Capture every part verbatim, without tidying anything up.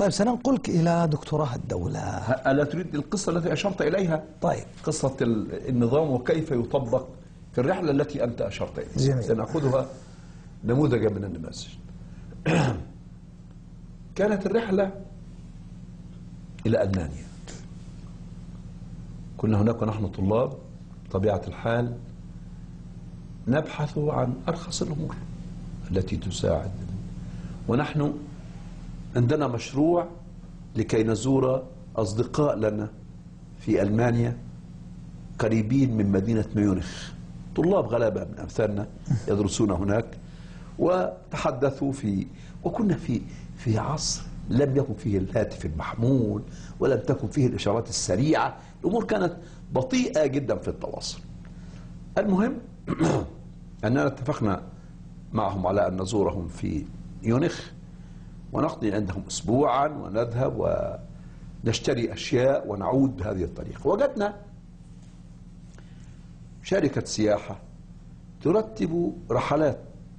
طيب سننقلك إلى دكتوراه الدولة. ألا تريد القصة التي أشرت إليها؟ طيب قصة النظام وكيف يطبق في الرحلة التي أنت أشرت إليها. جميل. سنأخذها نموذجا من النماذج. كانت الرحلة إلى ألمانيا. كنا هناك ونحن طلاب، طبيعة الحال نبحث عن أرخص الأمور التي تساعد، ونحن عندنا مشروع لكي نزور أصدقاء لنا في ألمانيا قريبين من مدينة ميونخ، طلاب غلابة من أمثالنا يدرسون هناك، وتحدثوا في وكنا في في عصر لم يكن فيه الهاتف المحمول ولم تكن فيه الإشارات السريعة، الأمور كانت بطيئة جدا في التواصل. المهم أننا اتفقنا معهم على أن نزورهم في ميونخ ونقضي عندهم أسبوعا ونذهب ونشتري أشياء ونعود بهذه الطريقة. وجدنا شركة سياحة ترتب رحلات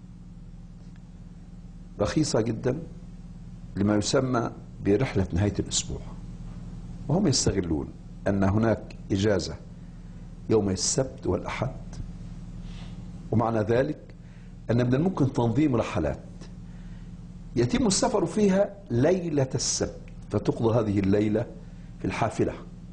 رخيصة جدا لما يسمى برحلة نهاية الأسبوع، وهم يستغلون أن هناك إجازة يوم السبت والأحد، ومعنى ذلك أن من الممكن تنظيم رحلات يتم السفر فيها ليلة السبت، فتقضى هذه الليلة في الحافلة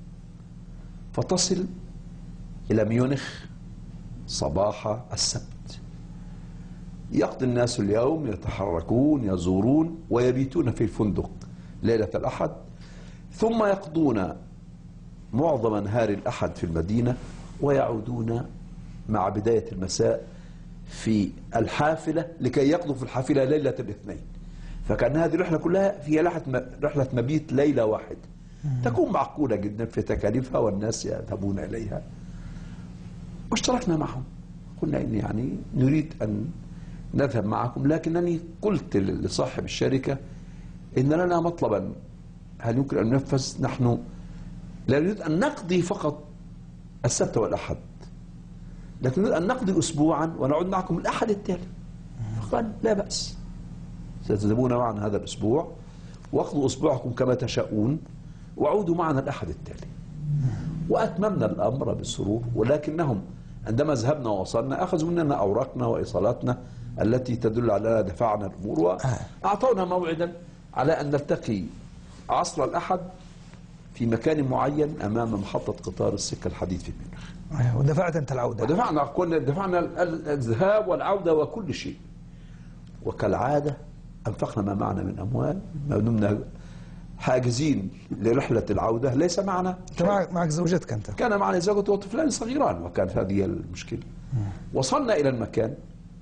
فتصل إلى ميونخ صباح السبت. يقضي الناس اليوم يتحركون يزورون ويبيتون في الفندق ليلة الأحد، ثم يقضون معظم نهار الأحد في المدينة ويعودون مع بداية المساء في الحافلة لكي يقضوا في الحافلة ليلة الاثنين. فكان هذه الرحلة كلها فيها رحلة مبيت ليلة واحدة تكون معقولة جدا في تكاليفها والناس يذهبون إليها. واشتركنا معهم، قلنا إن يعني نريد أن نذهب معكم، لكنني قلت لصاحب الشركة إن لنا مطلبا هل يمكن أن ننفذ؟ نحن لا نريد أن نقضي فقط السبت والأحد، لكن نريد أن نقضي أسبوعا ونعود معكم الأحد التالي. فقال لا بأس، ستذهبون معنا هذا الأسبوع واقضوا أسبوعكم كما تشاءون وعودوا معنا الأحد التالي. وأتممنا الأمر بالسرور، ولكنهم عندما ذهبنا ووصلنا أخذوا مننا أوراقنا وإيصالاتنا التي تدل على دفعنا الأمور، وأعطونا موعدا على أن نلتقي عصر الأحد في مكان معين أمام محطة قطار السكة الحديد في ميونخ. ودفعت أنت العودة؟ ودفعنا كنا دفعنا الذهاب والعودة وكل شيء، وكالعادة أنفقنا ما معنا من أموال، ما دمنا حاجزين لرحلة العودة ليس معنا. معك زوجتك أنت؟ كان معنا زوجتي وطفلان صغيران، وكانت هذه المشكلة. وصلنا إلى المكان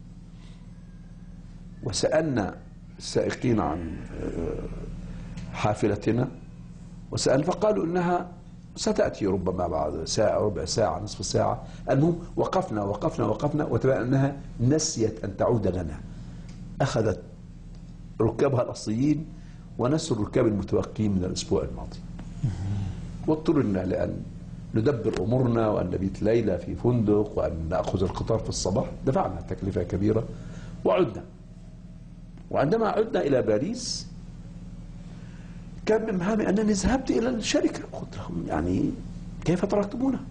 وسألنا السائقين عن حافلتنا وسأل، فقالوا إنها ستأتي ربما بعد ساعة ربع ساعة نصف ساعة. المهم وقفنا وقفنا وقفنا وتبين أنها نسيت أن تعود لنا. أخذت ركابها الأصليين ونسوا الركاب المتبقين من الأسبوع الماضي، واضطررنا لأن ندبر أمورنا وأن نبيت ليلة في فندق وأن نأخذ القطار في الصباح. دفعنا تكلفة كبيرة وعدنا. وعندما عدنا إلى باريس كان من مهامي أنني ذهبت إلى الشركة، قلت لهم يعني كيف تركتمونا؟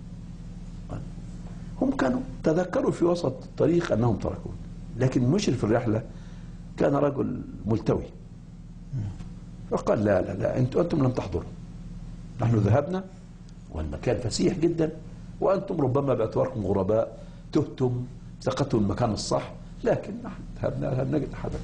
هم كانوا تذكروا في وسط الطريق أنهم تركون، لكن مشرف الرحلة كان رجل ملتوي فقال لا لا لا أنتم, أنتم لم تحضروا، نحن ذهبنا والمكان فسيح جدا، وأنتم ربما باعتباركم غرباء تهتم سقطتم المكان الصح، لكن نحن ذهبنا لم نجد أحدا.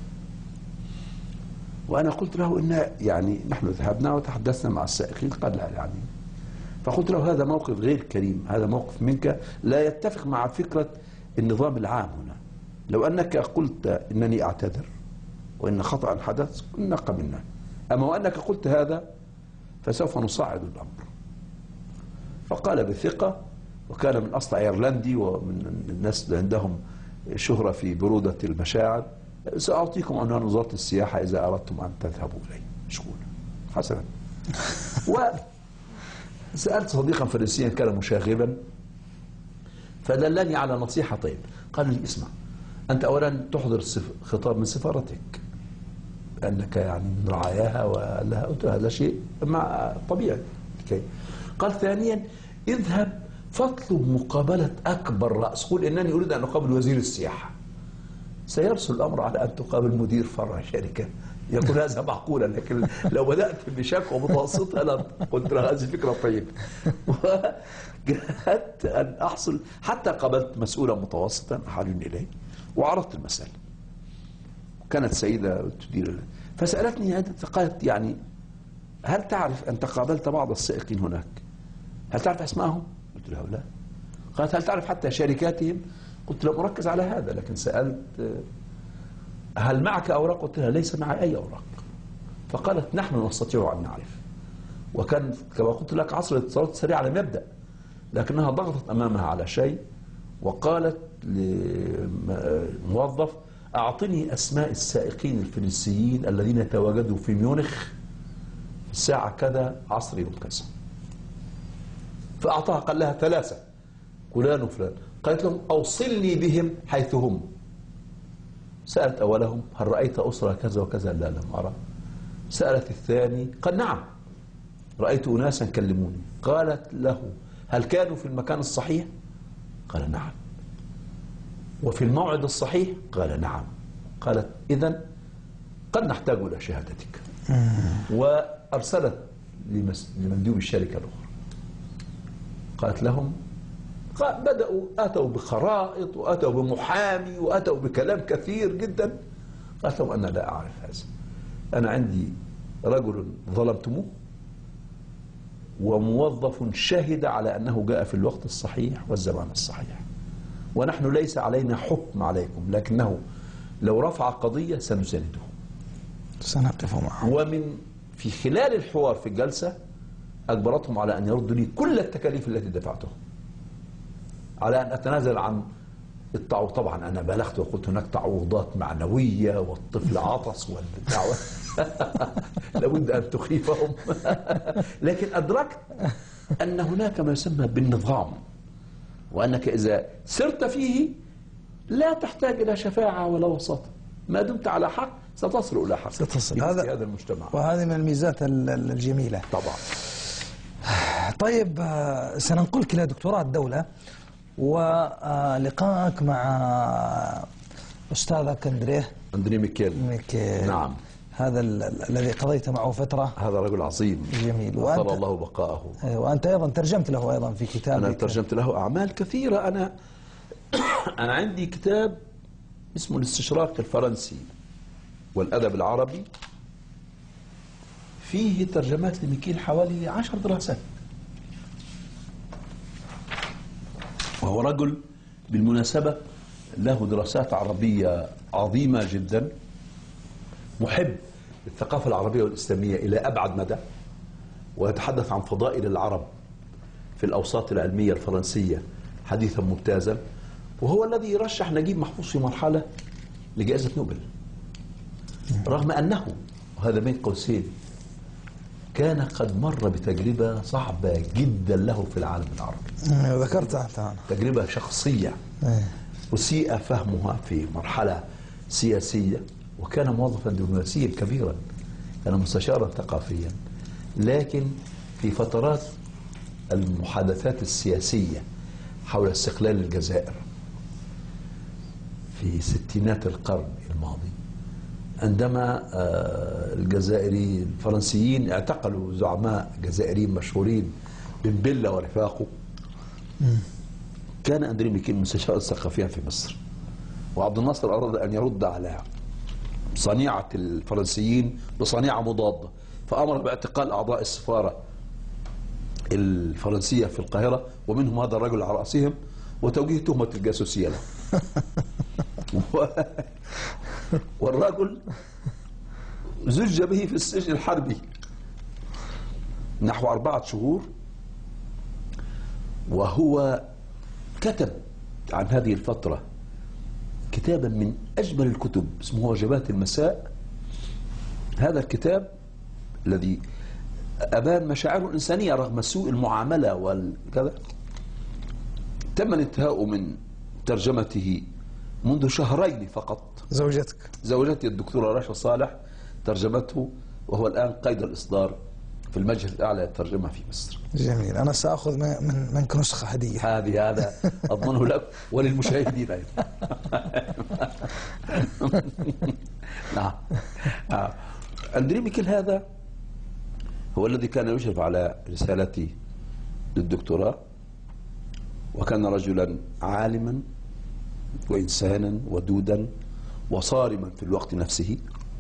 وأنا قلت له إن يعني نحن ذهبنا وتحدثنا مع السائقين، قال لا يعني. فقلت له هذا موقف غير كريم، هذا موقف منك لا يتفق مع فكرة النظام العام هنا. لو أنك قلت إنني أعتذر وإن خطأ حدث كنا قبلنا، أما وأنك قلت هذا فسوف نصعد الأمر. فقال بثقة، وكان من أصل أيرلندي ومن الناس اللي عندهم شهرة في برودة المشاعر، سأعطيكم عنوان وزارة السياحة إذا أردتم أن تذهبوا إليه. شكرا حسنا. وسألت صديقا فرنسيا كان مشاغبا فدلني على نصيحة طيب. قال لي اسمع، أنت أولا تحضر خطاب من سفارتك كأنك يعني من رعاياها ولها، قلت هذا شيء مع طبيعي. قال ثانيا اذهب فاطلب مقابلة أكبر رأس، قل إنني أريد أن أقابل وزير السياحة. سيرسل الأمر على أن تقابل مدير فرع شركة. يقول هذا معقولا، لكن لو بدأت بشكوى متوسطة أنا قلت له هذه فكرة طيبة. وجاءت أن أحصل حتى قابلت مسؤولا متوسطا أحالوني إليه وعرضت المسألة. كانت سيدة تدير، فسألتني قالت يعني هل تعرف أنت قابلت بعض السائقين هناك؟ هل تعرف أسمائهم؟ قلت له لا. قالت هل تعرف حتى شركاتهم؟ قلت له مركز على هذا، لكن سألت هل معك أوراق؟ قلت لها ليس معي أي أوراق. فقالت نحن نستطيع أن نعرف. وكان كما قلت لك عصر الاتصالات السريعة لم يبدأ، لكنها ضغطت أمامها على شيء وقالت لموظف أعطني أسماء السائقين الفرنسيين الذين تواجدوا في ميونخ الساعة كذا عصر يوم كذا. فأعطاها قال لها ثلاثة فلان وفلان. قالت لهم أوصلني بهم حيث هم. سألت أولهم هل رأيت أسرة كذا وكذا؟ لا لم أرى. سألت الثاني قال نعم رأيت أناسا كلموني. قالت له هل كانوا في المكان الصحيح؟ قال نعم. وفي الموعد الصحيح؟ قال نعم. قالت إذن قد نحتاج إلى شهادتك. وأرسلت لمندوب الشركة الأخرى. قالت لهم بدأوا أتوا بخرائط وأتوا بمحامي وأتوا بكلام كثير جدا. قالت لهم أنا لا أعرف هذا، أنا عندي رجل ظلمتموه وموظف شهد على أنه جاء في الوقت الصحيح والزمان الصحيح، ونحن ليس علينا حكم عليكم، لكنه لو رفع قضية سنسنده سنقف معه. ومن في خلال الحوار في الجلسة أجبرتهم على أن يردوا لي كل التكاليف التي دفعتها، على أن أتنازل عن التعويض. طبعا أنا بلغت وقلت هناك تعويضات معنوية والطفل عطس والدعوة لابد أن تخيفهم. لكن أدركت أن هناك ما يسمى بالنظام، وأنك إذا سرت فيه لا تحتاج إلى شفاعة ولا وساطة، ما دمت على حق ستصل إلى حق. ستصل هذا هذا المجتمع، وهذه من الميزات الجميلة طبعا. طيب سننقلك إلى دكتوراه الدولة ولقائك مع أستاذك أندريه أندريه ميكيل. ميكيل نعم، هذا الذي قضيت معه فترة. هذا رجل عظيم جميل. وأنت الله بقاءه. وأنت أيضا ترجمت له أيضا في كتابك. أنا ترجمت له أعمال كثيرة. أنا أنا عندي كتاب اسمه الاستشراق الفرنسي والأدب العربي، فيه ترجمات لميكيل حوالي عشر دراسات. وهو رجل بالمناسبة له دراسات عربية عظيمة جدا، محب للثقافة العربية والإسلامية إلى أبعد مدى، ويتحدث عن فضائل العرب في الأوساط العلمية الفرنسية حديثا ممتازا، وهو الذي رشح نجيب محفوظ في مرحلة لجائزة نوبل، رغم أنه وهذا بين قوسين كان قد مر بتجربة صعبة جدا له في العالم العربي. ذكرتها أنت. تجربة شخصية أسيء فهمها في مرحلة سياسية، وكان موظفا دبلوماسيا كبيرا، كان مستشارا ثقافيا، لكن في فترات المحادثات السياسية حول استقلال الجزائر في ستينات القرن الماضي، عندما الجزائري الفرنسيين اعتقلوا زعماء جزائريين مشهورين بن بلة ورفاقه، كان أندريه ميكيل مستشارا ثقافيا في مصر، وعبد الناصر أراد أن يرد على صنيعة الفرنسيين بصنيعة مضادة، فأمر باعتقال أعضاء السفارة الفرنسية في القاهرة ومنهم هذا الرجل على رأسهم، وتوجيه تهمة الجاسوسية له. و... والرجل زج به في السجن الحربي نحو أربعة شهور، وهو كتب عن هذه الفترة كتابا من أجمل الكتب اسمه وجبات المساء. هذا الكتاب الذي أبان مشاعره الإنسانية رغم سوء المعاملة والكذا، تم الانتهاء من ترجمته منذ شهرين فقط. زوجتك زوجتي الدكتورة رشا صالح ترجمته، وهو الآن قيد الإصدار في المجلس الأعلى للترجمة في مصر. جميل. أنا سأخذ من منك نسخة هدية. هذه هذا أضمنه لك وللمشاهدين أيضا. نعم. آه. أندري ميكيل هذا هو الذي كان يشرف على رسالتي للدكتوراه، وكان رجلا عالما وإنسانا ودودا وصارما في الوقت نفسه،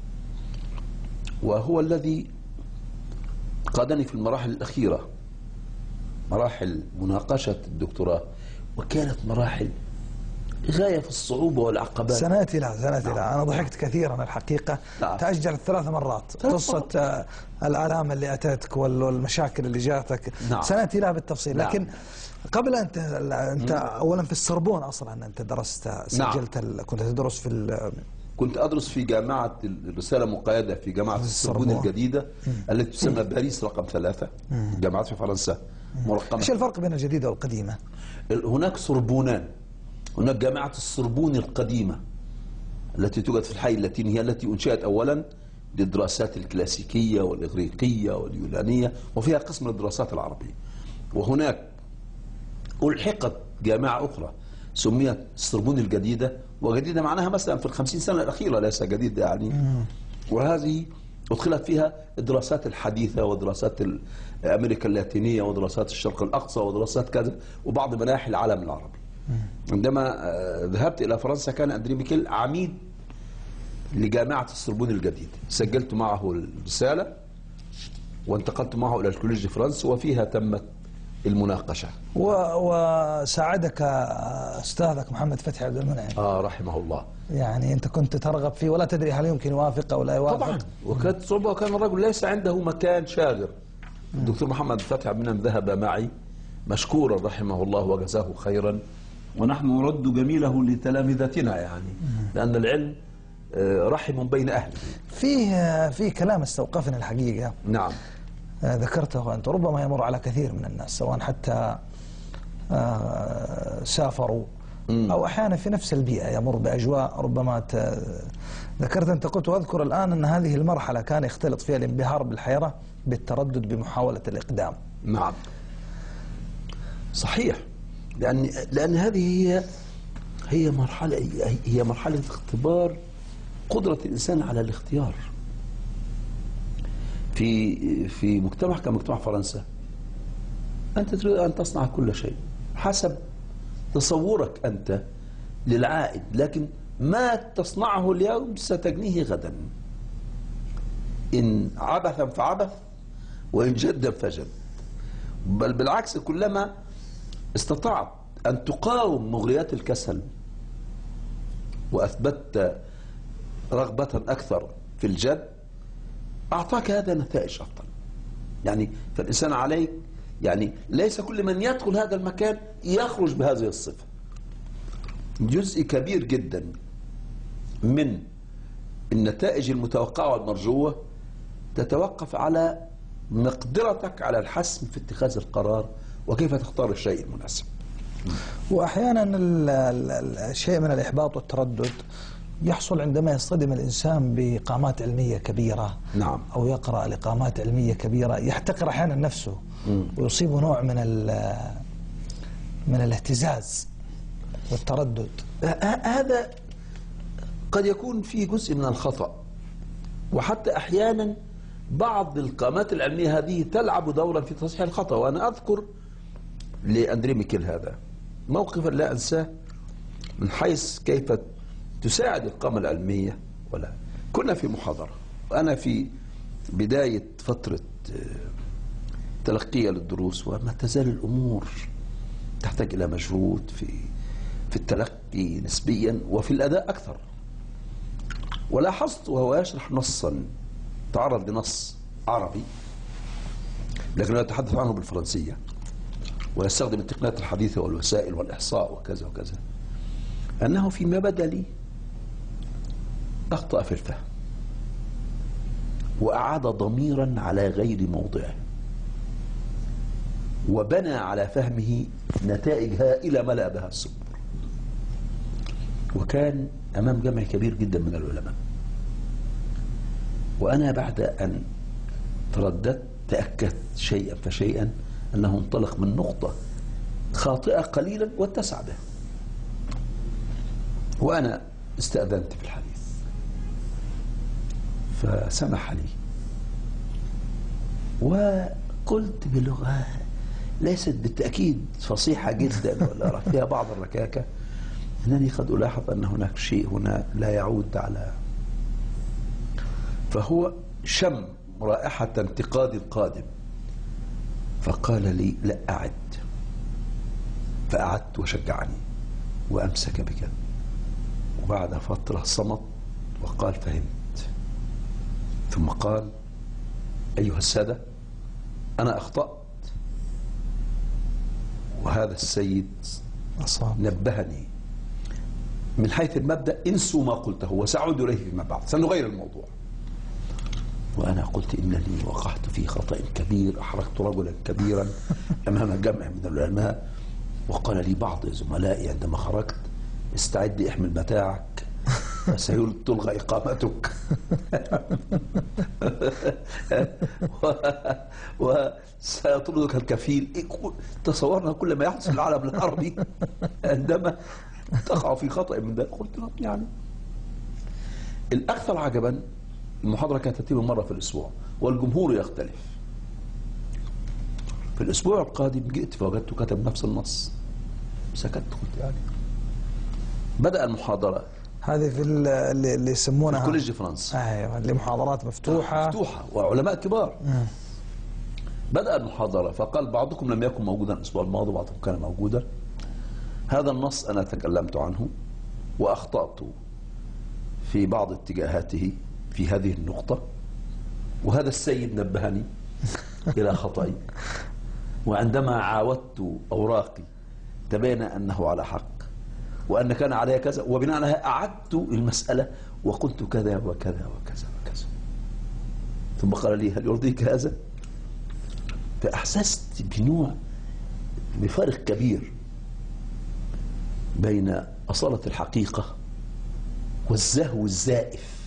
وهو الذي قادني في المراحل الأخيرة، مراحل مناقشة الدكتوراه، وكانت مراحل غاية في الصعوبة والعقبات. سنأتي لها سنأتي نعم. لها. أنا ضحكت كثيرا الحقيقة. نعم. تأجلت ثلاث مرات قصة آه، الآلام اللي أتتك والمشاكل اللي جاتك. نعم. سنأتي لها بالتفصيل. نعم. لكن قبل أنت أنت أولا في السربون أصلا أنت درست، سجلت ال... كنت تدرس في ال... كنت أدرس في جامعة الرسالة مقيدة في جامعة السربون الجديدة التي تسمى باريس رقم ثلاثة، جامعة في فرنسا مرقمة. ايش الفرق بين الجديدة والقديمة؟ هناك سربونان. هناك جامعة السربون القديمة التي توجد في الحي اللاتيني، هي التي أنشئت أولا للدراسات الكلاسيكية والإغريقية واليونانية، وفيها قسم للدراسات العربية. وهناك ألحقت جامعة أخرى سميت السربون الجديدة، وجديدة معناها مثلا في الخمسين سنة الأخيرة، ليس جديدة يعني. وهذه أدخلت فيها الدراسات الحديثة ودراسات أمريكا اللاتينية ودراسات الشرق الأقصى ودراسات كذا وبعض مناحي العالم العربي. عندما ذهبت إلى فرنسا كان أندري ميكيل عميد لجامعة السربون الجديدة، سجلت معه الرسالة وانتقلت معه إلى الكوليج فرنسا، وفيها تمت المناقشة. وساعدك أستاذك محمد فتحي عبد المنعم آه رحمه الله. يعني أنت كنت ترغب فيه ولا تدري هل يمكن يوافق أو لا يوافق؟ طبعا، وكانت صعوبة، وكان الرجل ليس عنده مكان شاغر. الدكتور محمد فتحي عبد المنعم ذهب معي مشكورا رحمه الله وجزاه خيرا، ونحن نرد جميله لتلامذتنا يعني، لأن العلم رحم بين أهله. فيه في كلام استوقفني الحقيقة. نعم. ذكرته أنت، ربما يمر على كثير من الناس سواء حتى سافروا أو أحيانا في نفس البيئة يمر بأجواء ربما ت... ذكرت أنت، قلت وأذكر الآن أن هذه المرحلة كان يختلط فيها الانبهار بالحيرة بالتردد بمحاولة الإقدام. نعم صحيح، لأن لأن هذه هي هي مرحلة هي مرحلة اختبار قدرة الإنسان على الاختيار. في في مجتمع كمجتمع فرنسا أنت تريد أن تصنع كل شيء حسب تصورك أنت للعائد، لكن ما تصنعه اليوم ستجنيه غدا، إن عبثا فعبث وإن جدا فجد. بل بالعكس، كلما استطعت أن تقاوم مغريات الكسل وأثبتت رغبة أكثر في الجد أعطاك هذا نتائج أفضل. يعني فالإنسان عليك، يعني ليس كل من يدخل هذا المكان يخرج بهذه الصفة. جزء كبير جدا من النتائج المتوقعة والمرجوة تتوقف على مقدرتك على الحسم في اتخاذ القرار وكيف تختار الشيء المناسب. وأحيانا الشيء من الإحباط والتردد يحصل عندما يصطدم الإنسان بقامات علمية كبيرة. نعم. أو يقرأ لقامات علمية كبيرة، يحتقر أحيانا نفسه ويصيبه نوع من من الاهتزاز والتردد. هذا قد يكون فيه جزء من الخطأ، وحتى أحيانا بعض القامات العلمية هذه تلعب دورا في تصحيح الخطأ. وأنا أذكر لأندري ميكيل هذا موقفا لا أنساه من حيث كيف تساعد القامة العلمية. ولا كنا في محاضرة وأنا في بداية فترة تلقية للدروس، وما تزال الأمور تحتاج إلى مجهود في في التلقي نسبيا وفي الأداء أكثر. ولاحظت وهو يشرح نصا، تعرض لنص عربي لكنه يتحدث عنه بالفرنسية ويستخدم التقنيات الحديثة والوسائل والإحصاء وكذا وكذا، أنه فيما بدا لي أخطأ في الفهم وأعاد ضميرا على غير موضعه وبنى على فهمه نتائج هائلة ملأ بها الصدور، وكان أمام جمع كبير جدا من العلماء. وأنا بعد أن ترددت تأكدت شيئا فشيئا أنه انطلق من نقطة خاطئة قليلا واتسع بها. وأنا استأذنت في الحديث فسمح لي، وقلت بلغة ليست بالتأكيد فصيحة جدا ولا فيها بعض الركاكة، أنني قد ألاحظ أن هناك شيء هنا لا يعود على، فهو شم رائحة انتقاد القادم فقال لي لا أعد، فأعدت وشجعني وأمسك بك، وبعد فترة صمت وقال فهمت، ثم قال أيها السادة أنا أخطأت، وهذا السيد أصاب. نبهني من حيث المبدأ انسوا ما قلته وسأعود إليه فيما بعد، سنغير الموضوع. وأنا قلت إنني وقعت في خطأ كبير، أحرجت رجلا كبيرا أمام جمع من العلماء، وقال لي بعض زملائي عندما خرجت استعد احمل متاعك سيلغى إقامتك وسيطردك الكفيل. تصورنا كل ما يحدث في العالم العربي عندما تقع في خطأ من ذلك. قلت له يعني الأكثر عجبا المحاضرة كانت تتم مرة في الأسبوع والجمهور يختلف. في الأسبوع القادم جئت فوجدته كتب نفس النص، سكت. قلت يعني بدأ المحاضرة هذه في اللي اللي يسمونها في كوليج فرنسا. ايوه اللي محاضرات مفتوحة مفتوحة وعلماء كبار. مم. بدأ المحاضرة فقال بعضكم لم يكن موجودا الأسبوع الماضي وبعضكم كان موجودا. هذا النص أنا تكلمت عنه وأخطأت في بعض اتجاهاته في هذه النقطة، وهذا السيد نبهني إلى خطأي، وعندما عاودت أوراقي تبين أنه على حق وأن كان علي كذا، وبناء عليها أعدت المسألة وقلت كذا وكذا وكذا وكذا. ثم قال لي هل يرضيك هذا؟ فأحسست بنوع بفرق كبير بين أصالة الحقيقة والزهو الزائف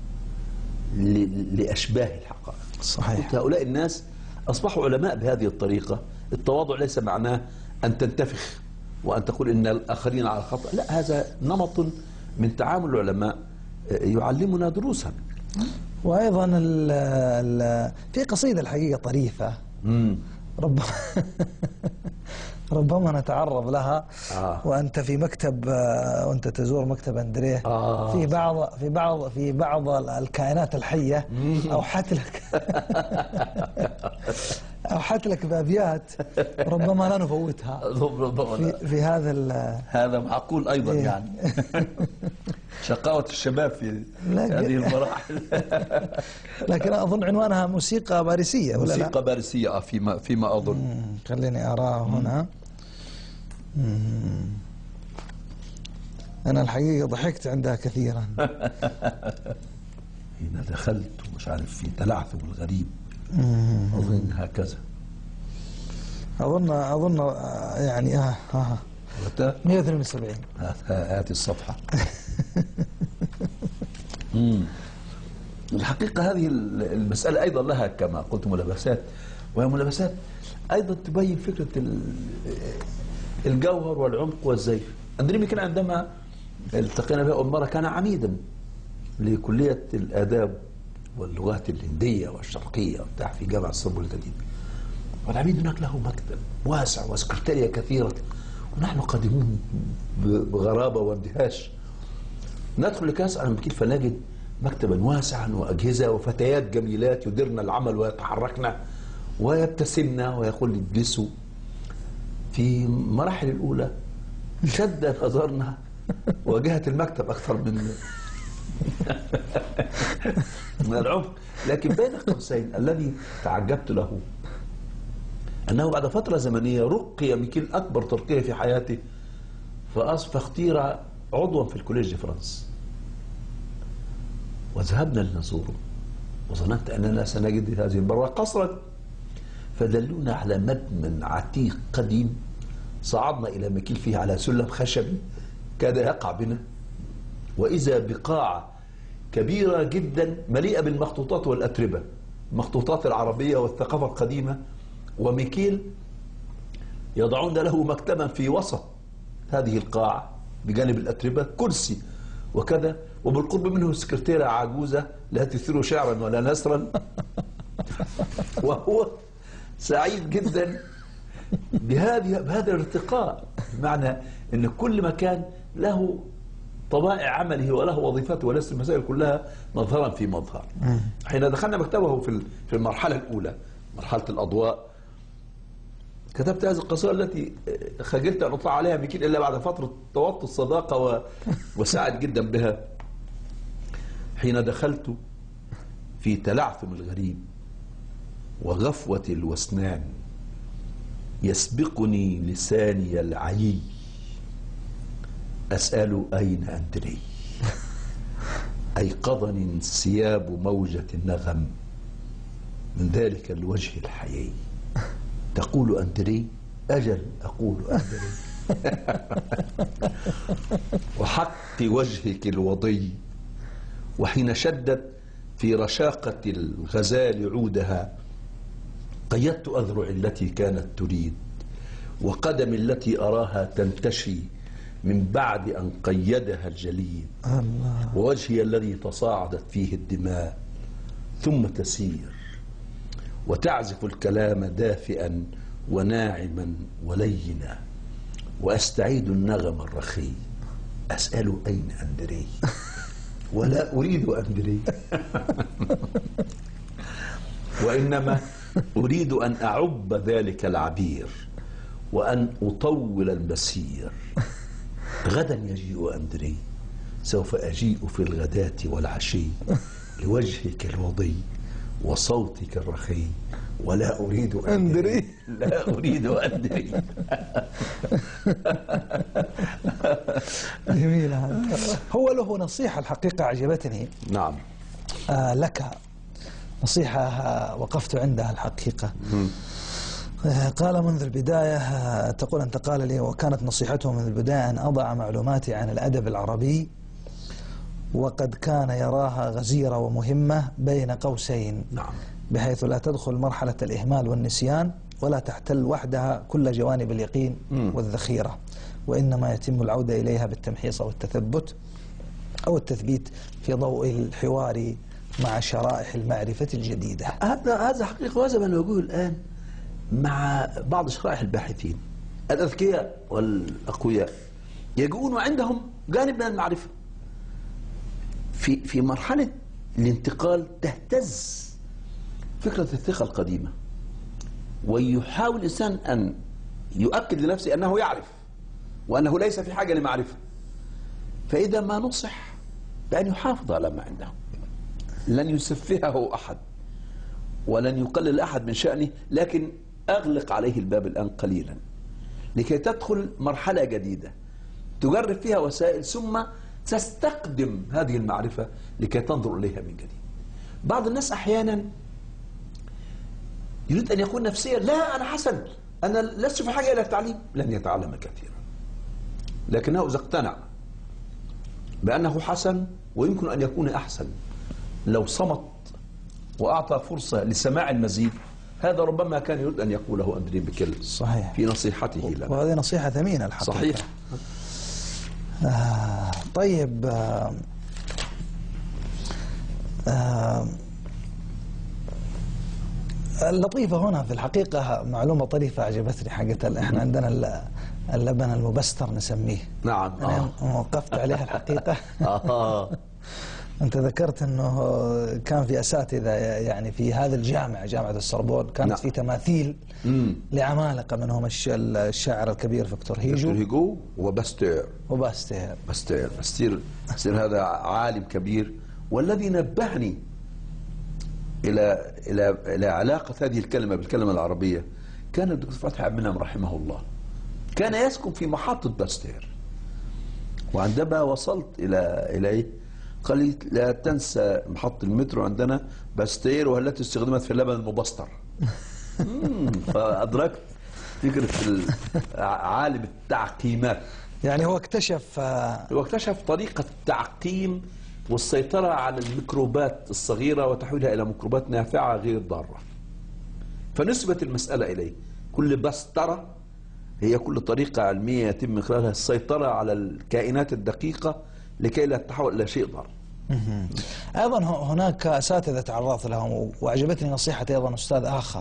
لأشباه الحقائق. صحيح. هؤلاء الناس أصبحوا علماء بهذه الطريقة. التواضع ليس معناه أن تنتفخ وأن تقول إن الآخرين على الخطأ، لا، هذا نمط من تعامل العلماء يعلمنا دروسا. وأيضا ال ال في قصيدة الحقيقة طريفة مم. ربما ربما نتعرض لها آه. وأنت في مكتب وأنت تزور مكتب أندريه آه. في بعض في بعض في بعض الكائنات الحية أوحت لك أوحت لك بأبيات ربما لا نفوتها في, في هذا هذا معقول أيضا. إيه. يعني شقاوة الشباب في هذه المراحل. لكن أظن عنوانها موسيقى باريسية ولا لا؟ موسيقى باريسية فيما فيما أظن. مم. خليني أراه هنا. مم. أنا الحقيقة ضحكت عندها كثيرا. هنا دخلت ومش عارف في تلعثم الغريب. مم. أظن هكذا. أظن أظن يعني آه آه مئة واثنين وسبعين. هات الصفحة. مم. الحقيقة هذه المسألة أيضا لها كما قلت ملابسات، وهي ملابسات أيضا تبين فكرة الجوهر والعمق والزيف. أندريه ميكين عندما التقينا به أول مرة كان عميدا لكلية الآداب واللغات الهندية والشرقية وبتاع في جامعة اسطنبول الجديد، والعميد هناك له مكتب واسع وسكرتارية كثيرة، ونحن قادمون بغرابة واندهاش. ندخل لكاس على مكيل فنجد مكتبا واسعا وأجهزة وفتيات جميلات يدرن العمل ويتحركن ويبتسمن ويقول اجلسوا. في مراحل الأولى شد نظرنا وجهة المكتب أكثر من من العمق. لكن بين قوسين الذي تعجبت له أنه بعد فترة زمنية رقي ميكيل أكبر ترقية في حياته، فأصبح اختير عضوا في الكوليج فرنسا، وذهبنا لنزوره وظننت أننا سنجد هذه المرة قصرا، فدلونا على مبنى عتيق قديم. صعدنا إلى ميكيل فيه على سلم خشبي كاد يقع بنا، وإذا بقاعة كبيرة جدا مليئة بالمخطوطات والأتربة، المخطوطات العربية والثقافة القديمة. وميكيل يضعون له مكتبا في وسط هذه القاعة بجانب الأتربة، كرسي وكذا، وبالقرب منه سكرتيرة عجوزة لا تثير شعرا ولا نثرا وهو سعيد جدا بهذه بهذا الارتقاء، بمعنى ان كل مكان له طبائع عمله وله وظيفته، وليس المسائل كلها مظهرا في مظهر. حين دخلنا مكتبه في في المرحله الاولى، مرحله الاضواء، كتبت هذه القصيده التي خجلت ان اطلع عليها ميكيل الا بعد فتره توطي الصداقه و... وسعد جدا بها. حين دخلت في تلعثم الغريب وغفوه الوسنان، يسبقني لساني العيي أسأل أين أندري، أيقظني انسياب موجة النغم من ذلك الوجه الحيي. تقول أندري؟ أجل أقول أندري. وحق وجهك الوضي. وحين شدت في رشاقة الغزال عودها، قيدت أذرع التي كانت تريد، وقدم التي أراها تنتشي من بعد أن قيدها الجليد، ووجهي الذي تصاعدت فيه الدماء ثم تسير وتعزف الكلام دافئا وناعما ولينا، وأستعيد النغم الرخي. أسأل أين أندري ولا أريد أندري، وإنما أريد أن أعب ذلك العبير وأن أطول المسير. غدا يجيء أندري، سوف أجيء في الغداة والعشي لوجهك الوضي وصوتك الرخي، ولا أريد أندري. لا أريد أندري. جميل هذا. هو له نصيحة الحقيقة عجبتني. نعم. آه لك نصيحة وقفت عندها الحقيقة. قال منذ البداية، تقول أنت قال لي وكانت نصيحته منذ البداية أن أضع معلوماتي عن الأدب العربي، وقد كان يراها غزيرة ومهمة بين قوسين. نعم. بحيث لا تدخل مرحلة الإهمال والنسيان، ولا تحتل وحدها كل جوانب اليقين م. والذخيرة، وإنما يتم العودة إليها بالتمحيص أو التثبت أو التثبيت في ضوء الحوار مع شرائح المعرفة الجديدة. هذا هذا حقيقة، وهذا ما نقول الآن مع بعض شرائح الباحثين الأذكياء والأقوياء، يجون وعندهم جانب من المعرفة. في في مرحلة الانتقال تهتز فكرة الثقة القديمة، ويحاول الإنسان أن يؤكد لنفسه أنه يعرف وأنه ليس في حاجة لمعرفة. فإذا ما نصح بأن يحافظ على ما عنده، لن يسفهه أحد ولن يقلل أحد من شأنه، لكن أغلق عليه الباب الآن قليلا لكي تدخل مرحلة جديدة تجرب فيها وسائل، ثم تستقدم هذه المعرفة لكي تنظر إليها من جديد. بعض الناس أحيانا يريد أن يكون نفسيا، لا أنا حسن، أنا لست في حاجة إلى التعليم، لن يتعلم كثيرا، لكنه إذا اقتنع بأنه حسن ويمكن أن يكون أحسن لو صمت وأعطى فرصة لسماع المزيد، هذا ربما كان يريد أن يقوله أندري ميكيل. صحيح. في نصيحته لنا، وهذه نصيحة ثمينة الحقيقة. صحيح. آه طيب. آه آه اللطيفة هنا في الحقيقة معلومة طريفة عجبتني حقيقة. احنا عندنا اللبن المبستر نسميه. نعم. أنا آه. وقفت عليها الحقيقة. آه. أنت ذكرت أنه كان في أساتذة يعني في هذا الجامعة، جامعة السوربون، كانت نعم. في تماثيل مم. لعمالقة، منهم الشاعر الكبير فيكتور هيجو فيكتور هيجو وباستير وباستير باستير باستير باستير هذا عالم كبير. والذي نبهني إلى إلى إلى علاقة هذه الكلمة بالكلمة العربية كان الدكتور فتحي عبد المنعم رحمه الله، كان يسكن في محطة باستير، وعندما وصلت إلى إليه قال لي لا تنسى محطة المترو عندنا باستير والتي استخدمت في اللبن المبستر. فأدركت فكرة عالم التعقيمات. يعني هو اكتشف هو اكتشف طريقة تعقيم والسيطرة على الميكروبات الصغيرة وتحويلها إلى ميكروبات نافعة غير ضارة. فنسبت المسألة إليه. كل بسطرة هي كل طريقة علمية يتم من خلالها السيطرة على الكائنات الدقيقة لكي لا تتحول إلى شيء ضار. أيضا هناك أساتذة تعرضت لهم، وأعجبتني نصيحة أيضا أستاذ آخر.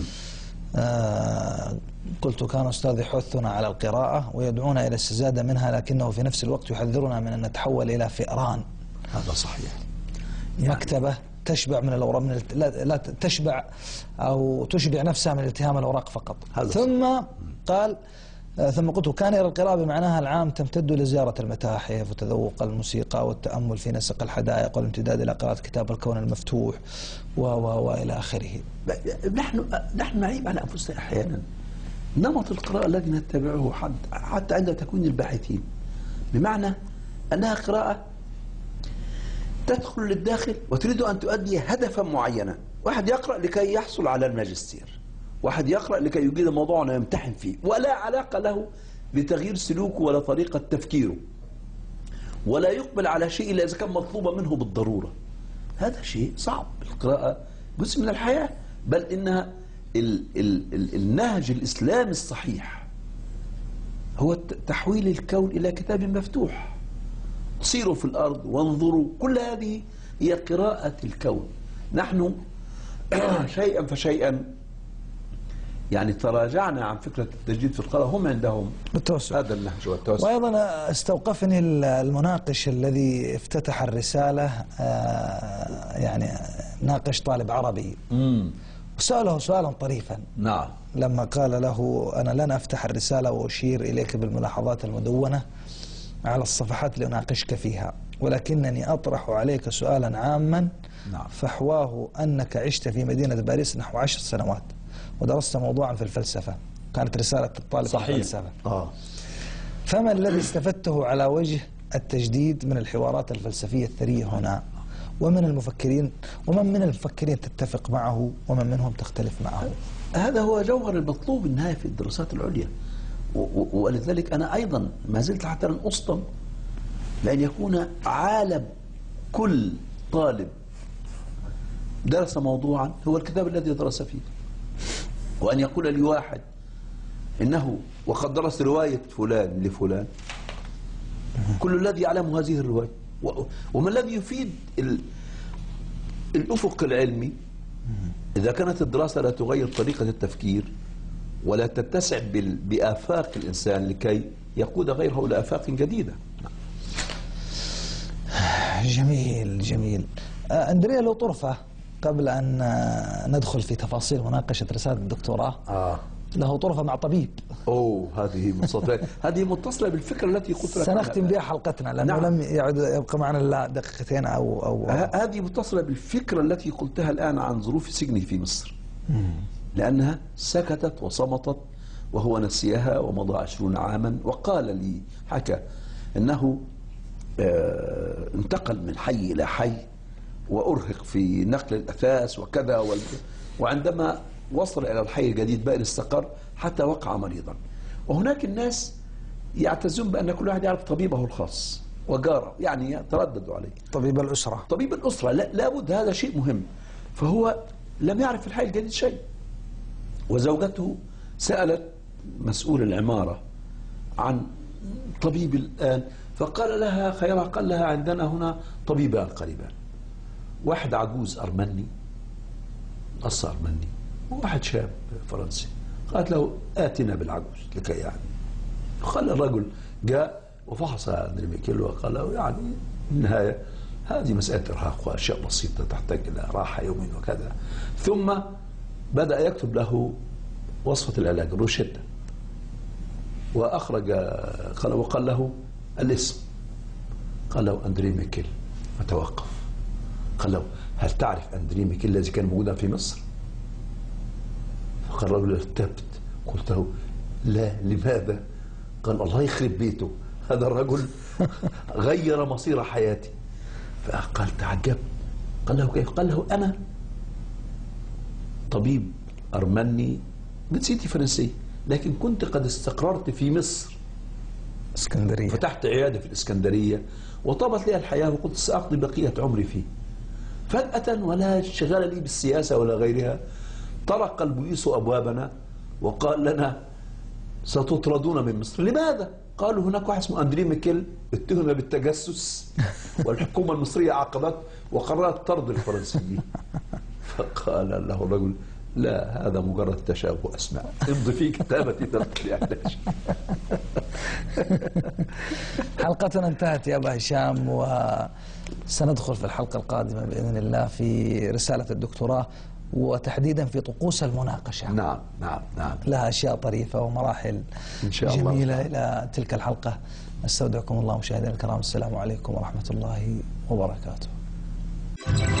آه قلت كان أستاذ يحثنا على القراءة ويدعونا إلى الاستزادة منها، لكنه في نفس الوقت يحذرنا من أن نتحول إلى فئران. هذا صحيح. يعني مكتبة تشبع من الأوراق، من الت... لا... لا تشبع أو تشبع نفسها من التهام الأوراق فقط. ثم صحيح. قال آه ثم قلت كان يرى القراءة بمعناها العام تمتد لزيارة المتاحف وتذوق الموسيقى والتأمل في نسق الحدائق والامتداد إلى قراءة كتاب الكون المفتوح و و وإلى آخره. نحن نحن نعيب على أنفسنا أحيانا نمط القراءة الذي نتبعه حتى عند تكوين الباحثين، بمعنى أنها قراءة تدخل للداخل وتريد أن تؤدي هدفا معينا. واحد يقرأ لكي يحصل على الماجستير، واحد يقرأ لكي يجيد موضوع ويمتحن فيه، ولا علاقة له بتغيير سلوكه ولا طريقة تفكيره، ولا يقبل على شيء إلا إذا كان مطلوبة منه بالضرورة. هذا شيء صعب. القراءة جزء من الحياة، بل إنها ال ال ال النهج الإسلامي الصحيح هو تحويل الكون إلى كتاب مفتوح. سيروا في الأرض وانظروا، كل هذه هي قراءة الكون. نحن شيئا فشيئا يعني تراجعنا عن فكرة التجديد في القراءة، هم عندهم التوسع. هذا النهج والتوسع. وأيضا استوقفني المناقش الذي افتتح الرسالة، يعني ناقش طالب عربي مم. وسأله سؤالا طريفا. نعم. لما قال له أنا لن أفتح الرسالة وأشير إليك بالملاحظات المدونة على الصفحات لأناقشك فيها، ولكنني أطرح عليك سؤالا عاما. نعم. فحواه أنك عشت في مدينة باريس نحو عشر سنوات ودرست موضوعا في الفلسفة، كانت رسالة الطالب في الفلسفة. آه. فما الذي استفدته على وجه التجديد من الحوارات الفلسفية الثرية هنا، ومن المفكرين ومن من المفكرين تتفق معه ومن منهم تختلف معه؟ هذا هو جوهر المطلوب النهاية في الدراسات العليا، ولذلك أنا أيضا ما زلت حتى أن أصطم لأن يكون عالم كل طالب درس موضوعا هو الكتاب الذي درس فيه، وأن يقول لي واحد إنه وقد درس رواية فلان لفلان، كل الذي يعلم هذه الرواية، وما الذي يفيد الأفق العلمي إذا كانت الدراسة لا تغير طريقة التفكير ولا تتسع بآفاق الإنسان لكي يقود غيره إلى آفاق جديدة. جميل جميل. أندريا له طرفة قبل أن ندخل في تفاصيل مناقشة رسالة الدكتوراه. آه. له طرفة مع طبيب. أوه هذه متصلة هذه متصلة بالفكرة التي قلت لك سنختم بها حلقتنا لأنه نعم. لم يعد يبقى معنا إلا دقيقتين أو أو هذه متصلة بالفكرة التي قلتها الآن عن ظروف سجني في مصر. مم. لأنها سكتت وصمتت وهو نسيها ومضى عشرون عاما، وقال لي حكى أنه آه انتقل من حي إلى حي وأرهق في نقل الأثاث وكذا وال... وعندما وصل إلى الحي الجديد بقى استقر حتى وقع مريضا. وهناك الناس يعتزون بأن كل واحد يعرف طبيبه الخاص وجاره، يعني يترددوا عليه. طبيب الأسرة. طبيب الأسرة لا لابد، هذا شيء مهم. فهو لم يعرف في الحي الجديد شيء. وزوجته سألت مسؤول العمارة عن طبيب الآن، فقال لها خيرها، قال لها عندنا هنا طبيبان قريبان، واحد عجوز أرمني قص أرمني وواحد شاب فرنسي. قالت له آتنا بالعجوز لكي يعني. قال الرجل جاء وفحص أندري ميكيل وقال له يعني النهاية هذه مسألة إرهاق وأشياء بسيطة تحتاج إلى راحة يومين وكذا. ثم بدأ يكتب له وصفة العلاج روشتة، وأخرج قال وقال له الاسم، قال له أندري ميكيل، فتوقف. قال له هل تعرف أندري ميكيل الذي كان موجودا في مصر؟ فقال الرجل ارتبت. قلت له لا، لماذا؟ قال الله يخرب بيته، هذا الرجل غير مصير حياتي. فقال تعجب. قال له كيف؟ قال له أنا طبيب أرمني جنسيتي فرنسي، لكن كنت قد استقررت في مصر اسكندرية. فتحت عيادة في الإسكندرية وطابت لي الحياة وقلت سأقضي بقية عمري فيه. فجأة ولا شغل لي بالسياسة ولا غيرها طرق البوليس أبوابنا وقال لنا ستطردون من مصر. لماذا؟ قالوا هناك واحد اسمه أندري ميكيل اتهم بالتجسس والحكومة المصرية عاقبته وقررت طرد الفرنسيين. فقال له الرجل لا، هذا مجرد تشابه أسماء، امضي في كتابة تلك الإعلاج. حلقتنا انتهت يا أبا هشام، وسندخل في الحلقة القادمة بإذن الله في رسالة الدكتوراه وتحديدا في طقوس المناقشة. نعم نعم نعم، لها أشياء طريفة ومراحل إن شاء الله جميلة إلى تلك الحلقة. استودعكم الله مشاهدينا الكرام، السلام عليكم ورحمة الله وبركاته.